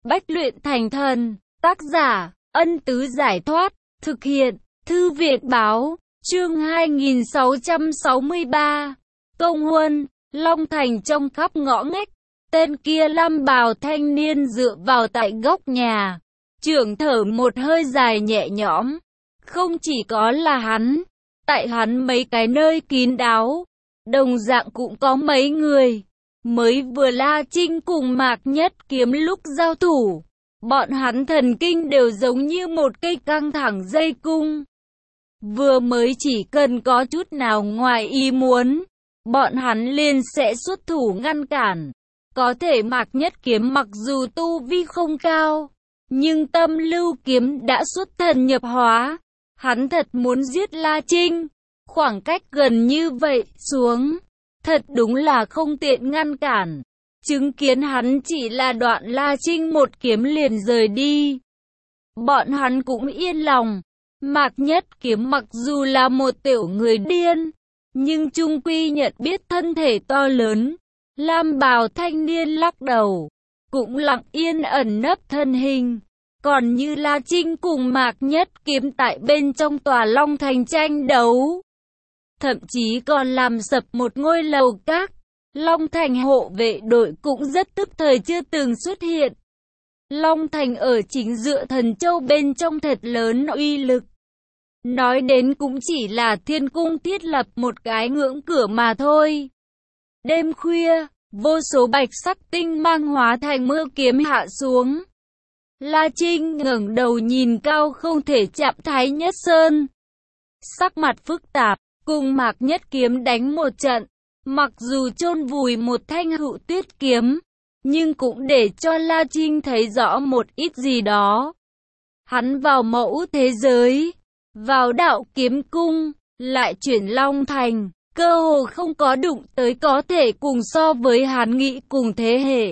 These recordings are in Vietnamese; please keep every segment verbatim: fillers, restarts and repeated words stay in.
Bách luyện thành thần. Tác giả, Ân Tứ Giải Thoát. Thực hiện, Thư viện Báo. Chương hai nghìn sáu trăm sáu mươi ba. Công Huân, Long Thành trong khắp ngõ ngách. Tên kia lam bào thanh niên dựa vào tại góc nhà. Trưởng thở một hơi dài nhẹ nhõm. Không chỉ có là hắn, tại hắn mấy cái nơi kín đáo, đồng dạng cũng có mấy người. Mới vừa La Trinh cùng Mạc Nhất Kiếm lúc giao thủ, bọn hắn thần kinh đều giống như một cây căng thẳng dây cung. Vừa mới chỉ cần có chút nào ngoài ý muốn, bọn hắn liền sẽ xuất thủ ngăn cản. Có thể Mạc Nhất Kiếm mặc dù tu vi không cao, nhưng tâm lưu kiếm đã xuất thần nhập hóa. Hắn thật muốn giết La Trinh. Khoảng cách gần như vậy xuống, thật đúng là không tiện ngăn cản. Chứng kiến hắn chỉ là đoạn La Trinh một kiếm liền rời đi, bọn hắn cũng yên lòng. Mạc Nhất Kiếm mặc dù là một tiểu người điên, nhưng chung quy nhận biết thân thể to lớn. Lam bào thanh niên lắc đầu, cũng lặng yên ẩn nấp thân hình. Còn như La Trinh cùng Mạc Nhất Kiếm tại bên trong tòa Long Thành tranh đấu, thậm chí còn làm sập một ngôi lầu các. Long Thành hộ vệ đội cũng rất tức thời chưa từng xuất hiện. Long Thành ở chính giữa Thần Châu bên trong thật lớn uy lực. Nói đến cũng chỉ là Thiên Cung thiết lập một cái ngưỡng cửa mà thôi. Đêm khuya, vô số bạch sắc tinh mang hóa thành mưa kiếm hạ xuống. La Trinh ngẩng đầu nhìn cao không thể chạm Thái Nhất Sơn, sắc mặt phức tạp, cùng Mạc Nhất Kiếm đánh một trận. Mặc dù chôn vùi một thanh Hữu Tuyết kiếm, nhưng cũng để cho La Trinh thấy rõ một ít gì đó. Hắn vào mẫu thế giới, vào đạo kiếm cung, lại chuyển Long Thành, cơ hồ không có đụng tới có thể cùng so với hắn nghĩ cùng thế hệ.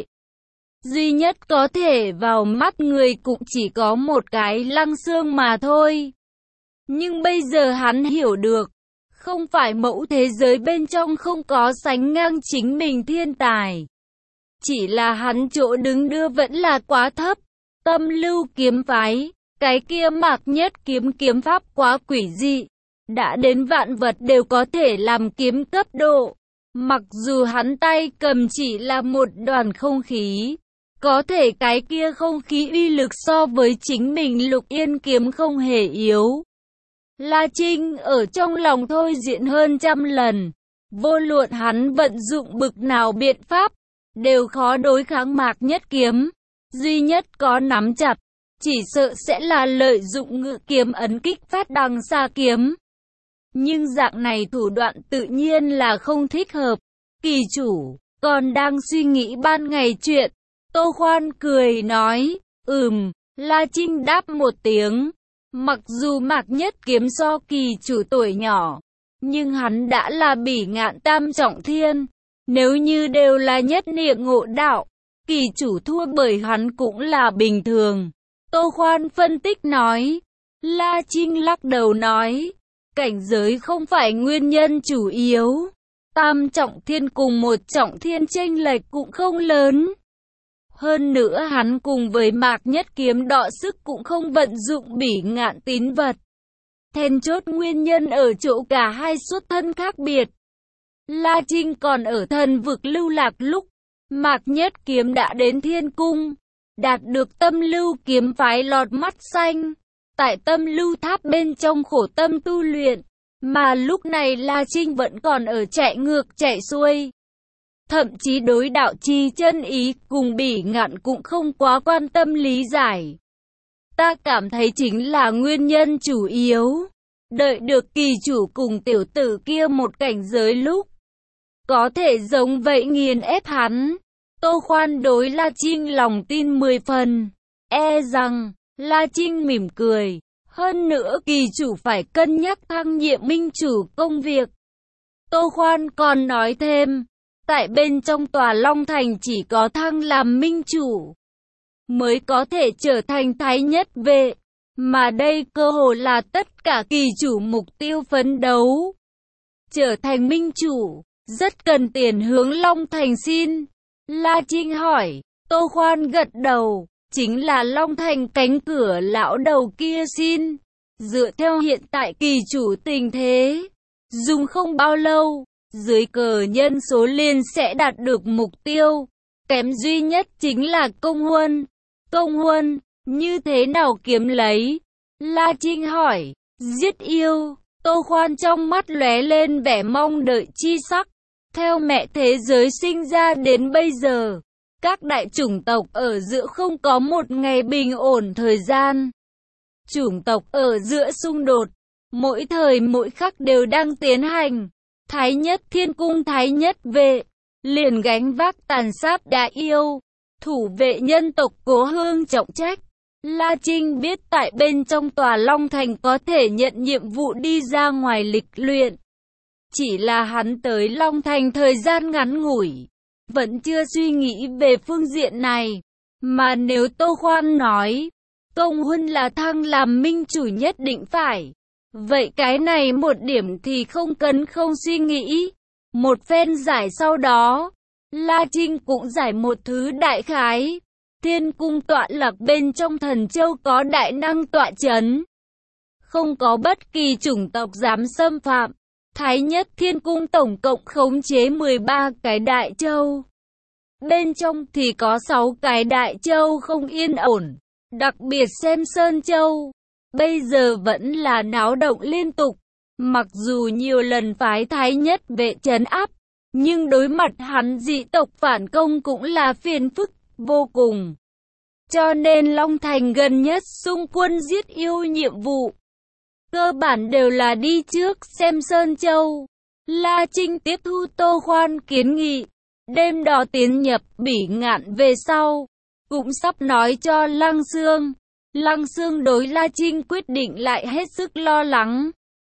Duy nhất có thể vào mắt người cũng chỉ có một cái Lăng Xương mà thôi. Nhưng bây giờ hắn hiểu được, không phải mẫu thế giới bên trong không có sánh ngang chính mình thiên tài, chỉ là hắn chỗ đứng đưa vẫn là quá thấp. Tâm lưu kiếm phái, cái kia Mạc Nhất Kiếm kiếm pháp quá quỷ dị, đã đến vạn vật đều có thể làm kiếm cấp độ. Mặc dù hắn tay cầm chỉ là một đoàn không khí, có thể cái kia không khí uy lực so với chính mình Lục Yên kiếm không hề yếu. La Trinh ở trong lòng thôi diễn hơn trăm lần, vô luận hắn vận dụng bực nào biện pháp, đều khó đối kháng Mạc Nhất Kiếm. Duy nhất có nắm chặt, chỉ sợ sẽ là lợi dụng ngự kiếm ấn kích phát đằng xa kiếm. Nhưng dạng này thủ đoạn tự nhiên là không thích hợp. Kỳ chủ, còn đang suy nghĩ ban ngày chuyện. Tô Khoan cười nói, ừm, La Trinh đáp một tiếng. Mặc dù Mạc Nhất Kiếm so kỳ chủ tuổi nhỏ, nhưng hắn đã là bỉ ngạn tam trọng thiên. Nếu như đều là nhất niệm ngộ đạo, kỳ chủ thua bởi hắn cũng là bình thường. Tô Khoan phân tích nói. La Trinh lắc đầu nói, cảnh giới không phải nguyên nhân chủ yếu. Tam trọng thiên cùng một trọng thiên chênh lệch cũng không lớn. Hơn nữa hắn cùng với Mạc Nhất Kiếm đọ sức cũng không vận dụng bỉ ngạn tín vật. Then chốt nguyên nhân ở chỗ cả hai xuất thân khác biệt. La Trinh còn ở thần vực lưu lạc lúc, Mạc Nhất Kiếm đã đến Thiên Cung, đạt được tâm lưu kiếm phái lọt mắt xanh. Tại tâm lưu tháp bên trong khổ tâm tu luyện, mà lúc này La Trinh vẫn còn ở chạy ngược chạy xuôi. Thậm chí đối đạo chi chân ý cùng bỉ ngạn cũng không quá quan tâm lý giải. Ta cảm thấy chính là nguyên nhân chủ yếu. Đợi được kỳ chủ cùng tiểu tử kia một cảnh giới lúc, có thể giống vậy nghiền ép hắn. Tô Khoan đối La Trinh lòng tin mười phần. E rằng, La Trinh mỉm cười. Hơn nữa kỳ chủ phải cân nhắc thăng nhiệm minh chủ công việc. Tô Khoan còn nói thêm, tại bên trong tòa Long Thành chỉ có thăng làm minh chủ mới có thể trở thành thái nhất vệ, mà đây cơ hồ là tất cả kỳ chủ mục tiêu phấn đấu. Trở thành minh chủ, rất cần tiền hướng Long Thành xin. La Trinh hỏi. Tô Khoan gật đầu. chính là Long Thành cánh cửa lão đầu kia xin. Dựa theo hiện tại kỳ chủ tình thế, dùng không bao lâu, dưới cờ nhân số liền sẽ đạt được mục tiêu. Kém duy nhất chính là công huân. Công huân, như thế nào kiếm lấy? La Trinh hỏi. Giết yêu. Tô Khoan trong mắt lóe lên vẻ mong đợi chi sắc. Theo mẹ thế giới sinh ra đến bây giờ, các đại chủng tộc ở giữa không có một ngày bình ổn thời gian. Chủng tộc ở giữa xung đột, mỗi thời mỗi khắc đều đang tiến hành. Thái nhất thiên cung thái nhất vệ, liền gánh vác tàn sát đại yêu, thủ vệ nhân tộc Cố Hương trọng trách. La Trinh biết tại bên trong tòa Long Thành có thể nhận nhiệm vụ đi ra ngoài lịch luyện. Chỉ là hắn tới Long Thành thời gian ngắn ngủi, vẫn chưa suy nghĩ về phương diện này. Mà nếu Tô Khoan nói, công huân là thăng làm minh chủ nhất định phải, vậy cái này một điểm thì không cần không suy nghĩ. Một phen giải sau đó, La Trinh cũng giải một thứ đại khái. Thiên cung tọa lạc bên trong Thần Châu có đại năng tọa chấn, không có bất kỳ chủng tộc dám xâm phạm. Thái nhất thiên cung tổng cộng khống chế mười ba cái đại châu, bên trong thì có sáu cái đại châu không yên ổn, đặc biệt xem Sơn Châu, bây giờ vẫn là náo động liên tục. Mặc dù nhiều lần phái thái nhất vệ trấn áp, nhưng đối mặt hắn dị tộc phản công cũng là phiền phức vô cùng. Cho nên Long Thành gần nhất xung quân giết yêu nhiệm vụ, cơ bản đều là đi trước xem Sơn Châu. La Trinh tiếp thu Tô Khoan kiến nghị, đêm đó tiến nhập Bỉ Ngạn về sau, cũng sắp nói cho Lăng Xương. Lăng Xương đối La Trinh quyết định lại hết sức lo lắng.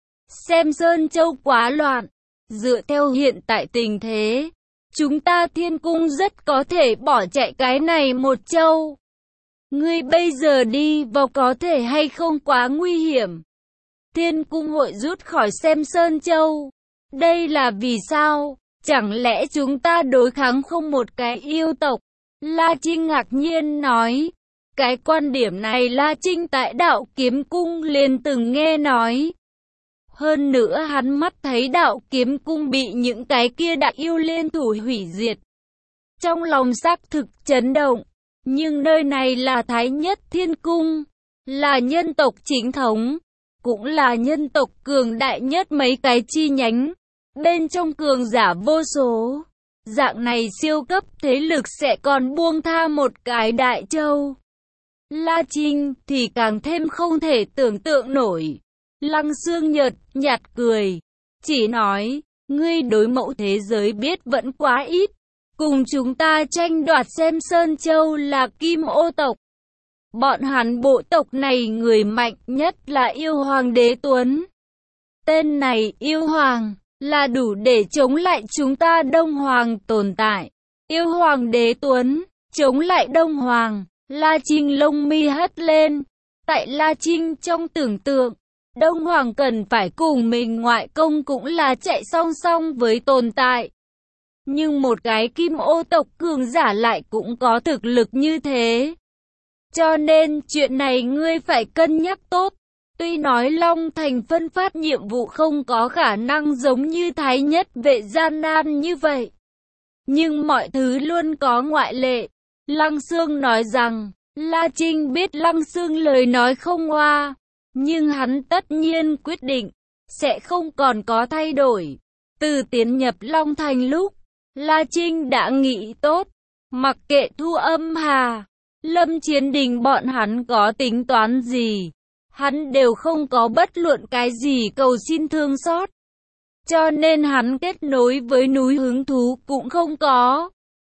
Xem Sơn Châu quá loạn, dựa theo hiện tại tình thế, chúng ta thiên cung rất có thể bỏ chạy cái này một châu. Ngươi bây giờ đi vào có thể hay không quá nguy hiểm? Thiên cung hội rút khỏi xem Sơn Châu. Đây là vì sao? Chẳng lẽ chúng ta đối kháng không một cái yêu tộc? La Trinh ngạc nhiên nói. Cái quan điểm này La Trinh tại Đạo Kiếm Cung liền từng nghe nói. Hơn nữa hắn mắt thấy Đạo Kiếm Cung bị những cái kia đại yêu liên thủ hủy diệt, trong lòng xác thực chấn động. Nhưng nơi này là Thái Nhất Thiên Cung, là nhân tộc chính thống, cũng là nhân tộc cường đại nhất mấy cái chi nhánh, bên trong cường giả vô số. Dạng này siêu cấp thế lực sẽ còn buông tha một cái đại châu. La Trinh thì càng thêm không thể tưởng tượng nổi. Lăng Xương nhợt nhạt cười, chỉ nói, ngươi đối mẫu thế giới biết vẫn quá ít. Cùng chúng ta tranh đoạt xem Sơn Châu là Kim Ô tộc. Bọn hắn bộ tộc này người mạnh nhất là Yêu Hoàng Đế Tuấn. Tên này Yêu Hoàng là đủ để chống lại chúng ta Đông Hoàng tồn tại. Yêu Hoàng Đế Tuấn chống lại Đông Hoàng. La Trinh lông mi hất lên. Tại La Trinh trong tưởng tượng, Đông Hoàng cần phải cùng mình ngoại công cũng là chạy song song với tồn tại. Nhưng một cái Kim Ô tộc cường giả lại cũng có thực lực như thế. Cho nên chuyện này ngươi phải cân nhắc tốt. Tuy nói Long Thành phân phát nhiệm vụ không có khả năng giống như Thái Nhất vệ gian nan như vậy, nhưng mọi thứ luôn có ngoại lệ. Lăng Xương nói rằng, La Trinh biết Lăng Xương lời nói không oa, nhưng hắn tất nhiên quyết định sẽ không còn có thay đổi. Từ tiến nhập Long Thành lúc, La Trinh đã nghĩ tốt, mặc kệ Thu Âm Hà, Lâm Chiến Đình bọn hắn có tính toán gì, hắn đều không có bất luận cái gì cầu xin thương xót. Cho nên hắn kết nối với núi hứng thú cũng không có.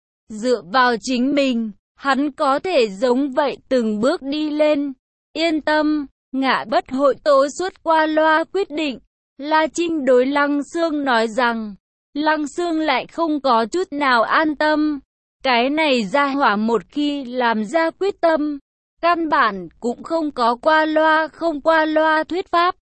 Dựa vào chính mình, hắn có thể giống vậy từng bước đi lên. Yên tâm, ngã bất hội tố suốt qua loa quyết định. La Trinh đối Lăng Xương nói rằng, Lăng Xương lại không có chút nào an tâm. Cái này ra hỏa một khi làm ra quyết tâm, căn bản cũng không có qua loa không qua loa thuyết pháp.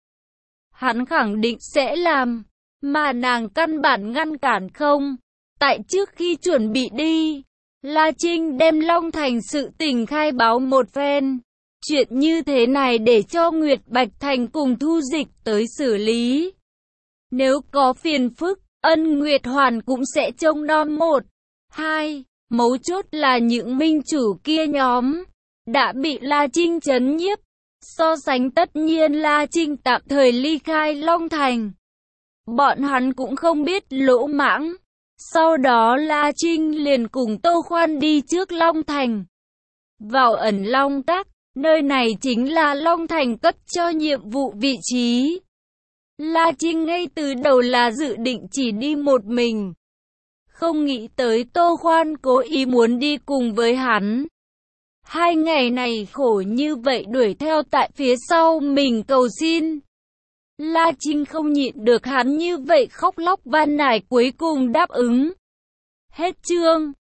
Hắn khẳng định sẽ làm, mà nàng căn bản ngăn cản không. Tại trước khi chuẩn bị đi, La Trinh đem Long Thành sự tình khai báo một phen. Chuyện như thế này để cho Nguyệt Bạch Thành cùng Thu Dịch tới xử lý. Nếu có phiền phức, Ân Nguyệt Hoàn cũng sẽ trông nom một. Hai, mấu chốt là những minh chủ kia nhóm đã bị La Trinh trấn nhiếp. So sánh tất nhiên La Trinh tạm thời ly khai Long Thành. Bọn hắn cũng không biết lỗ mãng. Sau đó La Trinh liền cùng Tô Khoan đi trước Long Thành. Vào ẩn Long Các, nơi này chính là Long Thành cấp cho nhiệm vụ vị trí. La Trinh ngay từ đầu là dự định chỉ đi một mình. Không nghĩ tới Tô Khoan cố ý muốn đi cùng với hắn. Hai ngày này khổ như vậy đuổi theo tại phía sau mình cầu xin. La Trinh không nhịn được hắn như vậy khóc lóc van nài cuối cùng đáp ứng. Hết chương.